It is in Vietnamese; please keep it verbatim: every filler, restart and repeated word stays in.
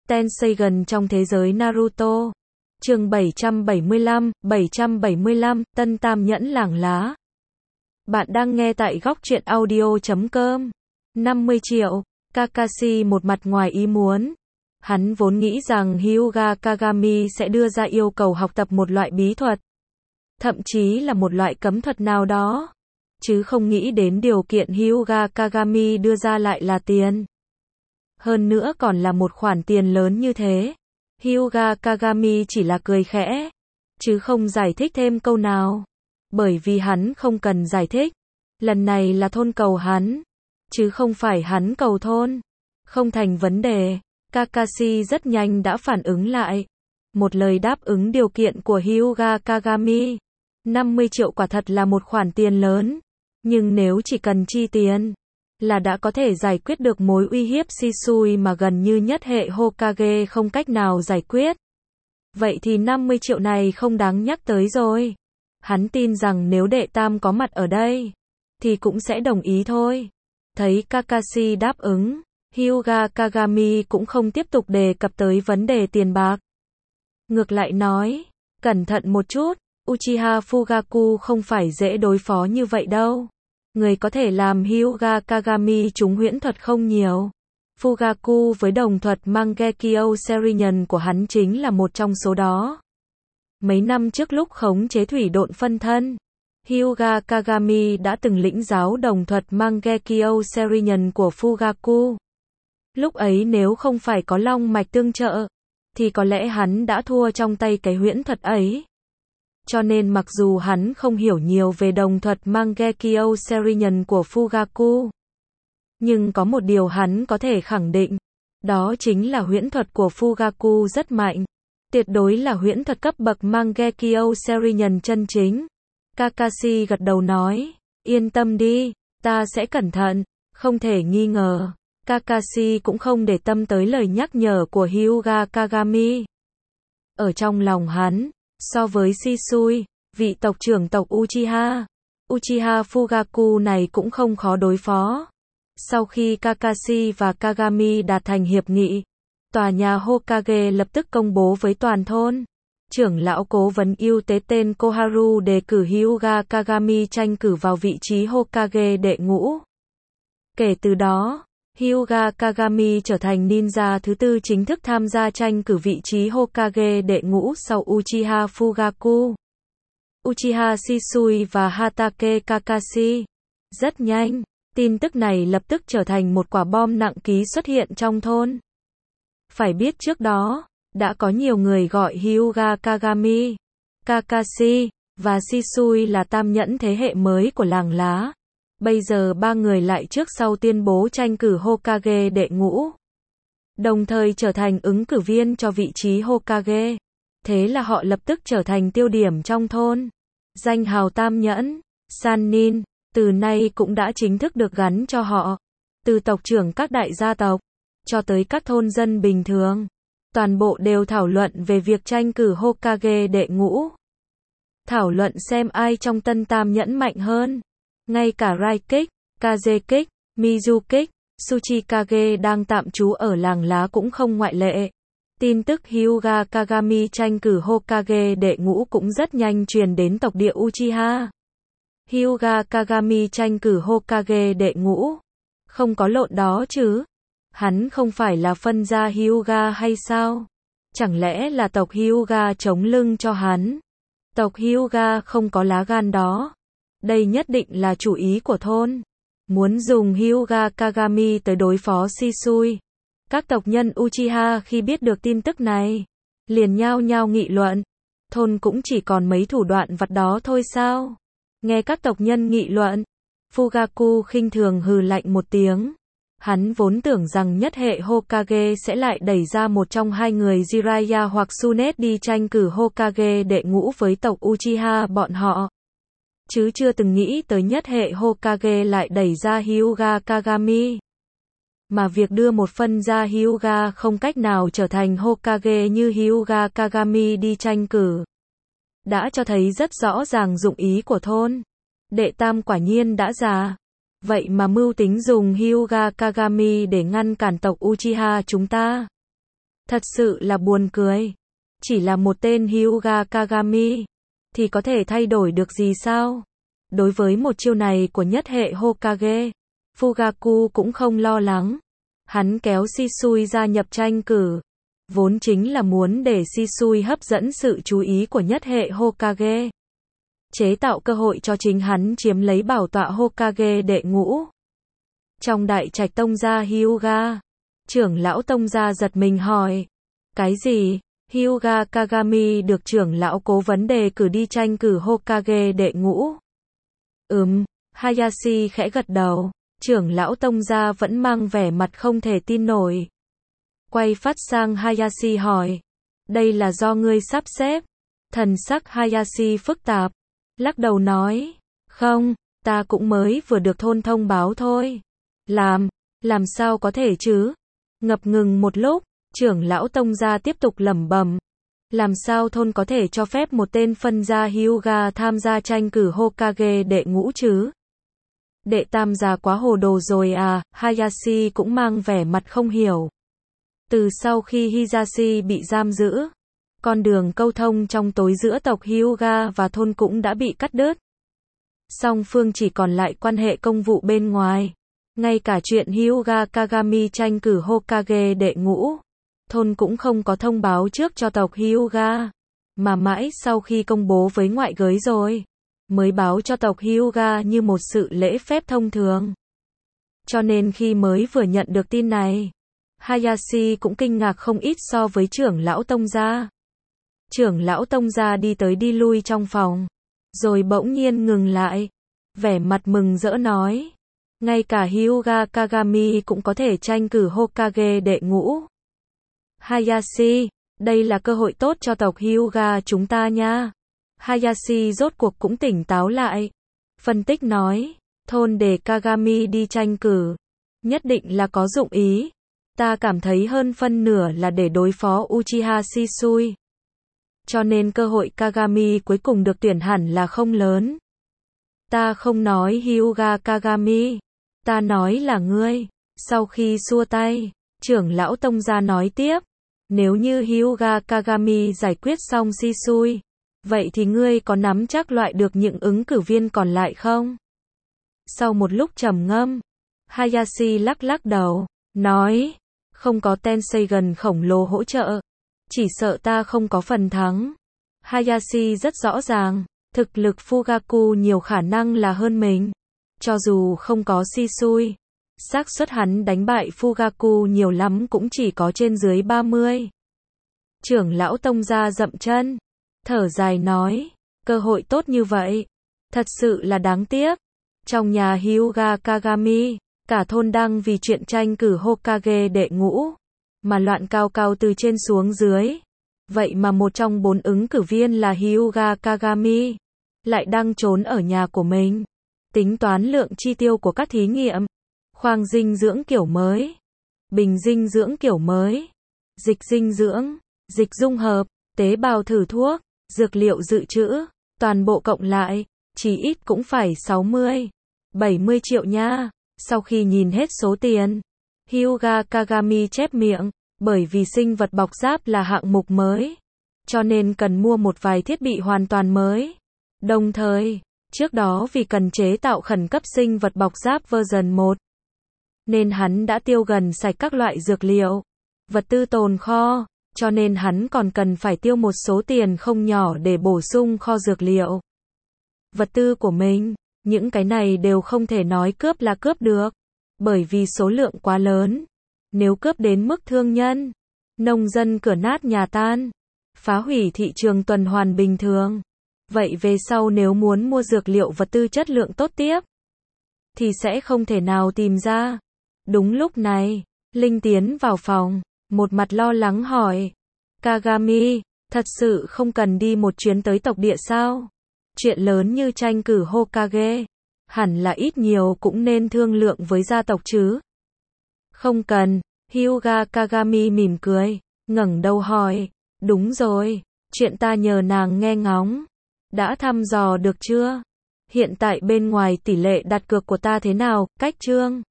Tenseigan trong thế giới Naruto. Chương bảy trăm bảy mươi lăm, bảy trăm bảy mươi lăm, Tân Tam Nhẫn Làng Lá. Bạn đang nghe tại góc truyện audio chấm com. năm mươi triệu. Kakashi một mặt ngoài ý muốn. Hắn vốn nghĩ rằng Hyuga Kagami sẽ đưa ra yêu cầu học tập một loại bí thuật. Thậm chí là một loại cấm thuật nào đó. Chứ không nghĩ đến điều kiện Hyuga Kagami đưa ra lại là tiền. Hơn nữa còn là một khoản tiền lớn như thế. Hyuga Kagami chỉ là cười khẽ, chứ không giải thích thêm câu nào. Bởi vì hắn không cần giải thích. Lần này là thôn cầu hắn, chứ không phải hắn cầu thôn. Không thành vấn đề. Kakashi rất nhanh đã phản ứng lại. Một lời đáp ứng điều kiện của Hyuga Kagami. năm mươi triệu quả thật là một khoản tiền lớn. Nhưng nếu chỉ cần chi tiền, là đã có thể giải quyết được mối uy hiếp Shisui mà gần như nhất hệ Hokage không cách nào giải quyết. Vậy thì năm mươi triệu này không đáng nhắc tới rồi. Hắn tin rằng nếu đệ tam có mặt ở đây, thì cũng sẽ đồng ý thôi. Thấy Kakashi đáp ứng, Hyuga Kagami cũng không tiếp tục đề cập tới vấn đề tiền bạc. Ngược lại nói, cẩn thận một chút, Uchiha Fugaku không phải dễ đối phó như vậy đâu. Người có thể làm Hyuga Kagami trúng huyễn thuật không nhiều. Fugaku với đồng thuật Mangekyo Sharingan của hắn chính là một trong số đó. Mấy năm trước lúc khống chế thủy độn phân thân, Hyuga Kagami đã từng lĩnh giáo đồng thuật Mangekyo Sharingan của Fugaku. Lúc ấy nếu không phải có long mạch tương trợ, thì có lẽ hắn đã thua trong tay cái huyễn thuật ấy. Cho nên mặc dù hắn không hiểu nhiều về đồng thuật Mangekyo Sharingan của Fugaku, nhưng có một điều hắn có thể khẳng định, đó chính là huyễn thuật của Fugaku rất mạnh. Tuyệt đối là huyễn thuật cấp bậc Mangekyo Sharingan chân chính. Kakashi gật đầu nói, yên tâm đi, ta sẽ cẩn thận. Không thể nghi ngờ, Kakashi cũng không để tâm tới lời nhắc nhở của Hyuga Kagami. Ở trong lòng hắn, so với Shisui, vị tộc trưởng tộc Uchiha, Uchiha Fugaku này cũng không khó đối phó. Sau khi Kakashi và Kagami đạt thành hiệp nghị, tòa nhà Hokage lập tức công bố với toàn thôn. Trưởng lão cố vấn ưu tế tên Koharu đề cử Hyuga Kagami tranh cử vào vị trí Hokage đệ ngũ. Kể từ đó, Hyuga Kagami trở thành ninja thứ tư chính thức tham gia tranh cử vị trí Hokage đệ ngũ sau Uchiha Fugaku, Uchiha Shisui và Hatake Kakashi. Rất nhanh, tin tức này lập tức trở thành một quả bom nặng ký xuất hiện trong thôn. Phải biết trước đó, đã có nhiều người gọi Hyuga Kagami, Kakashi và Shisui là tam nhẫn thế hệ mới của làng lá. Bây giờ ba người lại trước sau tuyên bố tranh cử Hokage đệ ngũ, đồng thời trở thành ứng cử viên cho vị trí Hokage. Thế là họ lập tức trở thành tiêu điểm trong thôn. Danh hào tam nhẫn, Sannin, từ nay cũng đã chính thức được gắn cho họ. Từ tộc trưởng các đại gia tộc, cho tới các thôn dân bình thường, toàn bộ đều thảo luận về việc tranh cử Hokage đệ ngũ. Thảo luận xem ai trong tân tam nhẫn mạnh hơn. Ngay cả Raikik, Kazekik, Mizukik, Tsuchikage đang tạm trú ở làng lá cũng không ngoại lệ. Tin tức Hyuga Kagami tranh cử Hokage đệ ngũ cũng rất nhanh truyền đến tộc địa Uchiha. Hyuga Kagami tranh cử Hokage đệ ngũ. Không có lộn đó chứ. Hắn không phải là phân gia Hyuga hay sao? Chẳng lẽ là tộc Hyuga chống lưng cho hắn? Tộc Hyuga không có lá gan đó. Đây nhất định là chủ ý của thôn. Muốn dùng Hyuga Kagami tới đối phó Shisui. Các tộc nhân Uchiha khi biết được tin tức này, liền nhao nhao nghị luận. Thôn cũng chỉ còn mấy thủ đoạn vặt đó thôi sao? Nghe các tộc nhân nghị luận, Fugaku khinh thường hừ lạnh một tiếng. Hắn vốn tưởng rằng nhất hệ Hokage sẽ lại đẩy ra một trong hai người Jiraiya hoặc Tsunade đi tranh cử Hokage đệ ngũ với tộc Uchiha bọn họ. Chứ chưa từng nghĩ tới nhất hệ Hokage lại đẩy ra Hyuga Kagami. Mà việc đưa một phân gia Hyuga không cách nào trở thành Hokage như Hyuga Kagami đi tranh cử, đã cho thấy rất rõ ràng dụng ý của thôn. Đệ tam quả nhiên đã già. Vậy mà mưu tính dùng Hyuga Kagami để ngăn cản tộc Uchiha chúng ta. Thật sự là buồn cười. Chỉ là một tên Hyuga Kagami, thì có thể thay đổi được gì sao? Đối với một chiêu này của nhất hệ Hokage, Fugaku cũng không lo lắng. Hắn kéo Shisui gia nhập tranh cử. Vốn chính là muốn để Shisui hấp dẫn sự chú ý của nhất hệ Hokage. Chế tạo cơ hội cho chính hắn chiếm lấy bảo tọa Hokage đệ ngũ. Trong đại trạch tông gia Hyuga, trưởng lão tông gia giật mình hỏi. Cái gì? Hyuga Kagami được trưởng lão cố vấn đề cử đi tranh cử Hokage đệ ngũ. Ừm, Hayashi khẽ gật đầu. Trưởng lão tông gia vẫn mang vẻ mặt không thể tin nổi. Quay phát sang Hayashi hỏi. Đây là do ngươi sắp xếp? Thần sắc Hayashi phức tạp. Lắc đầu nói. Không, ta cũng mới vừa được thôn thông báo thôi. Làm, làm sao có thể chứ? Ngập ngừng một lúc, trưởng lão tông gia tiếp tục lẩm bẩm. Làm sao thôn có thể cho phép một tên phân gia Hyuga tham gia tranh cử Hokage đệ ngũ chứ? Đệ tam gia quá hồ đồ rồi à? Hayashi cũng mang vẻ mặt không hiểu. Từ sau khi Hisashi bị giam giữ, con đường câu thông trong tối giữa tộc Hyuga và thôn cũng đã bị cắt đứt. Song phương chỉ còn lại quan hệ công vụ bên ngoài. Ngay cả chuyện Hyuga Kagami tranh cử Hokage đệ ngũ, thôn cũng không có thông báo trước cho tộc Hyuga, mà mãi sau khi công bố với ngoại giới rồi, mới báo cho tộc Hyuga như một sự lễ phép thông thường. Cho nên khi mới vừa nhận được tin này, Hayashi cũng kinh ngạc không ít so với trưởng lão tông gia. Trưởng lão tông gia đi tới đi lui trong phòng, rồi bỗng nhiên ngừng lại, vẻ mặt mừng rỡ nói. Ngay cả Hyuga Kagami cũng có thể tranh cử Hokage đệ ngũ. Hayashi, đây là cơ hội tốt cho tộc Hyuga chúng ta nha. Hayashi rốt cuộc cũng tỉnh táo lại. Phân tích nói, thôn để Kagami đi tranh cử, nhất định là có dụng ý. Ta cảm thấy hơn phân nửa là để đối phó Uchiha Shisui. Cho nên cơ hội Kagami cuối cùng được tuyển hẳn là không lớn. Ta không nói Hyuga Kagami, ta nói là ngươi. Sau khi xua tay, trưởng lão tông gia nói tiếp. Nếu như Hyuga Kagami giải quyết xong Shisui, vậy thì ngươi có nắm chắc loại được những ứng cử viên còn lại không? Sau một lúc trầm ngâm, Hayashi lắc lắc đầu, nói, không có Tenseigan khổng lồ hỗ trợ, chỉ sợ ta không có phần thắng. Hayashi rất rõ ràng, thực lực Fugaku nhiều khả năng là hơn mình. Cho dù không có Shisui, xác suất hắn đánh bại Fugaku nhiều lắm cũng chỉ có trên dưới ba mươi. Trưởng lão tông gia dậm chân, thở dài nói, cơ hội tốt như vậy, thật sự là đáng tiếc. Trong nhà Hyuga Kagami, cả thôn đang vì chuyện tranh cử Hokage đệ ngũ, mà loạn cao cao từ trên xuống dưới. Vậy mà một trong bốn ứng cử viên là Hyuga Kagami, lại đang trốn ở nhà của mình. Tính toán lượng chi tiêu của các thí nghiệm, khoang dinh dưỡng kiểu mới, bình dinh dưỡng kiểu mới, dịch dinh dưỡng, dịch dung hợp, tế bào thử thuốc, dược liệu dự trữ, toàn bộ cộng lại, chỉ ít cũng phải sáu mươi, bảy mươi triệu nha. Sau khi nhìn hết số tiền, Hyuga Kagami chép miệng, bởi vì sinh vật bọc giáp là hạng mục mới, cho nên cần mua một vài thiết bị hoàn toàn mới. Đồng thời, trước đó vì cần chế tạo khẩn cấp sinh vật bọc giáp version một, nên hắn đã tiêu gần sạch các loại dược liệu, vật tư tồn kho, cho nên hắn còn cần phải tiêu một số tiền không nhỏ để bổ sung kho dược liệu, vật tư của mình. Những cái này đều không thể nói cướp là cướp được, bởi vì số lượng quá lớn. Nếu cướp đến mức thương nhân, nông dân cửa nát nhà tan, phá hủy thị trường tuần hoàn bình thường, vậy về sau nếu muốn mua dược liệu vật tư chất lượng tốt tiếp, thì sẽ không thể nào tìm ra. Đúng lúc này, Linh tiến vào phòng, một mặt lo lắng hỏi, Kagami, thật sự không cần đi một chuyến tới tộc địa sao? Chuyện lớn như tranh cử Hokage, hẳn là ít nhiều cũng nên thương lượng với gia tộc chứ. Không cần, Hyuga Kagami mỉm cười, ngẩng đầu hỏi, đúng rồi, chuyện ta nhờ nàng nghe ngóng, đã thăm dò được chưa? Hiện tại bên ngoài tỷ lệ đặt cược của ta thế nào, cách trương?